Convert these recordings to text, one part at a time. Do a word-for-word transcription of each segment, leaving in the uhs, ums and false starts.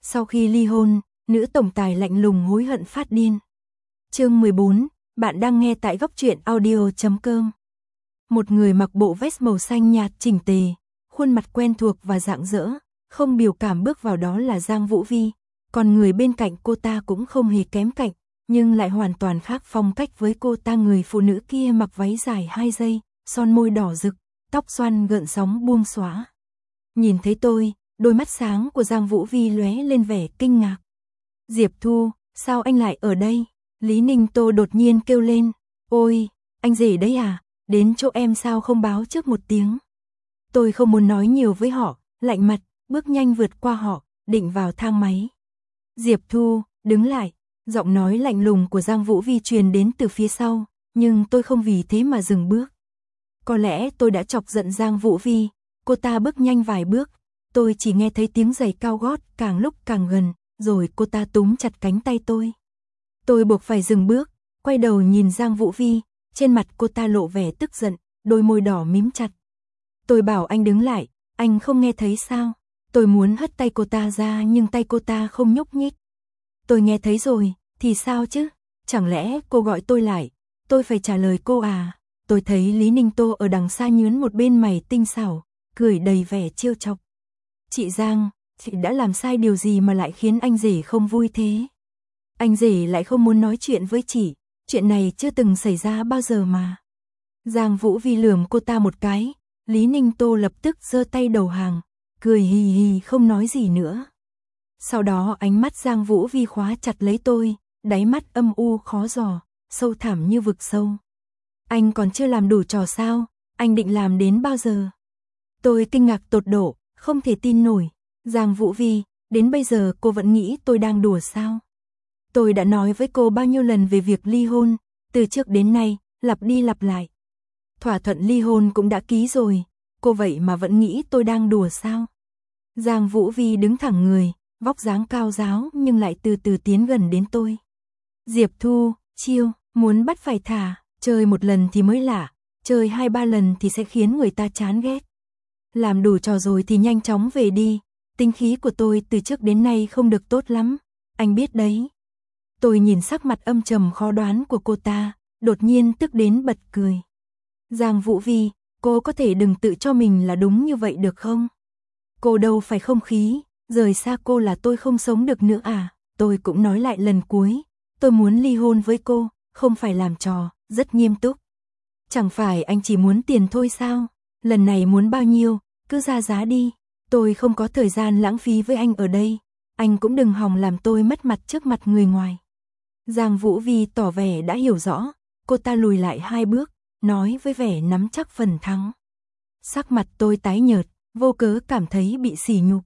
Sau khi ly hôn, nữ tổng tài lạnh lùng hối hận phát điên. Chương mười bốn, bạn đang nghe tại góc truyện audio chấm com. Một người mặc bộ vest màu xanh nhạt chỉnh tề, khuôn mặt quen thuộc và rạng rỡ, không biểu cảm bước vào đó là Giang Vũ Vi, còn người bên cạnh cô ta cũng không hề kém cạnh, nhưng lại hoàn toàn khác phong cách với cô ta. Người phụ nữ kia mặc váy dài hai dây, son môi đỏ rực, tóc xoăn gợn sóng buông xõa. Nhìn thấy tôi, đôi mắt sáng của Giang Vũ Vi lóe lên vẻ kinh ngạc. Diệp Thu, sao anh lại ở đây? Lý Ninh Tô đột nhiên kêu lên. Ôi, anh rể đấy à, đến chỗ em sao không báo trước một tiếng? Tôi không muốn nói nhiều với họ, lạnh mặt, bước nhanh vượt qua họ, định vào thang máy. Diệp Thu, đứng lại, giọng nói lạnh lùng của Giang Vũ Vi truyền đến từ phía sau, nhưng tôi không vì thế mà dừng bước. Có lẽ tôi đã chọc giận Giang Vũ Vi, cô ta bước nhanh vài bước, tôi chỉ nghe thấy tiếng giày cao gót càng lúc càng gần, rồi cô ta túm chặt cánh tay tôi. Tôi buộc phải dừng bước, quay đầu nhìn Giang Vũ Vi, trên mặt cô ta lộ vẻ tức giận, đôi môi đỏ mím chặt. Tôi bảo anh đứng lại, anh không nghe thấy sao? Tôi muốn hất tay cô ta ra nhưng tay cô ta không nhúc nhích. Tôi nghe thấy rồi, thì sao chứ? Chẳng lẽ cô gọi tôi lại? Tôi phải trả lời cô à? Tôi thấy Lý Ninh Tô ở đằng xa nhướng một bên mày tinh xảo, cười đầy vẻ trêu chọc. Chị Giang, chị đã làm sai điều gì mà lại khiến anh rể không vui thế? Anh rể lại không muốn nói chuyện với chị, chuyện này chưa từng xảy ra bao giờ mà. Giang Vũ Vi lườm cô ta một cái, Lý Ninh Tô lập tức giơ tay đầu hàng, cười hì hì không nói gì nữa. Sau đó ánh mắt Giang Vũ Vi khóa chặt lấy tôi, đáy mắt âm u khó dò, sâu thẳm như vực sâu. Anh còn chưa làm đủ trò sao, anh định làm đến bao giờ? Tôi kinh ngạc tột độ, không thể tin nổi. Giang Vũ Vi, đến bây giờ cô vẫn nghĩ tôi đang đùa sao? Tôi đã nói với cô bao nhiêu lần về việc ly hôn, từ trước đến nay, lặp đi lặp lại. Thỏa thuận ly hôn cũng đã ký rồi, cô vậy mà vẫn nghĩ tôi đang đùa sao? Giang Vũ Vi đứng thẳng người, vóc dáng cao ráo nhưng lại từ từ tiến gần đến tôi. Diệp Thu, chiêu, muốn bắt phải thả, chơi một lần thì mới lạ, chơi hai ba lần thì sẽ khiến người ta chán ghét. Làm đủ trò rồi thì nhanh chóng về đi, tính khí của tôi từ trước đến nay không được tốt lắm, anh biết đấy. Tôi nhìn sắc mặt âm trầm khó đoán của cô ta, đột nhiên tức đến bật cười. Giang Vũ Vi, cô có thể đừng tự cho mình là đúng như vậy được không? Cô đâu phải không khí, rời xa cô là tôi không sống được nữa à? Tôi cũng nói lại lần cuối, tôi muốn ly hôn với cô, không phải làm trò, rất nghiêm túc. Chẳng phải anh chỉ muốn tiền thôi sao? Lần này muốn bao nhiêu, cứ ra giá đi, tôi không có thời gian lãng phí với anh ở đây, anh cũng đừng hòng làm tôi mất mặt trước mặt người ngoài. Giang Vũ Vi tỏ vẻ đã hiểu rõ, cô ta lùi lại hai bước, nói với vẻ nắm chắc phần thắng. Sắc mặt tôi tái nhợt, vô cớ cảm thấy bị sỉ nhục.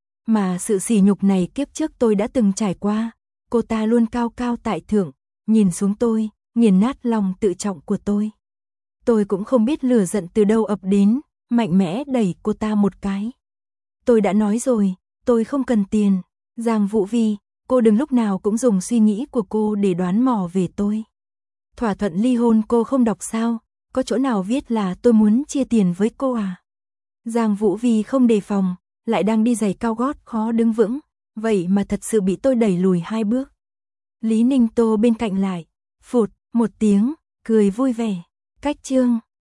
Mà sự sỉ nhục này kiếp trước tôi đã từng trải qua, cô ta luôn cao cao tại thượng, nhìn xuống tôi, nghiền nát lòng tự trọng của tôi. Tôi cũng không biết lửa giận từ đâu ập đến, mạnh mẽ đẩy cô ta một cái. Tôi đã nói rồi, tôi không cần tiền. Giang Vũ Vi, cô đừng lúc nào cũng dùng suy nghĩ của cô để đoán mò về tôi. Thỏa thuận ly hôn cô không đọc sao, có chỗ nào viết là tôi muốn chia tiền với cô à? Giang Vũ Vi không đề phòng, lại đang đi giày cao gót khó đứng vững, vậy mà thật sự bị tôi đẩy lùi hai bước. Lý Ninh Tô bên cạnh lại, phụt, một tiếng, cười vui vẻ. Cách chương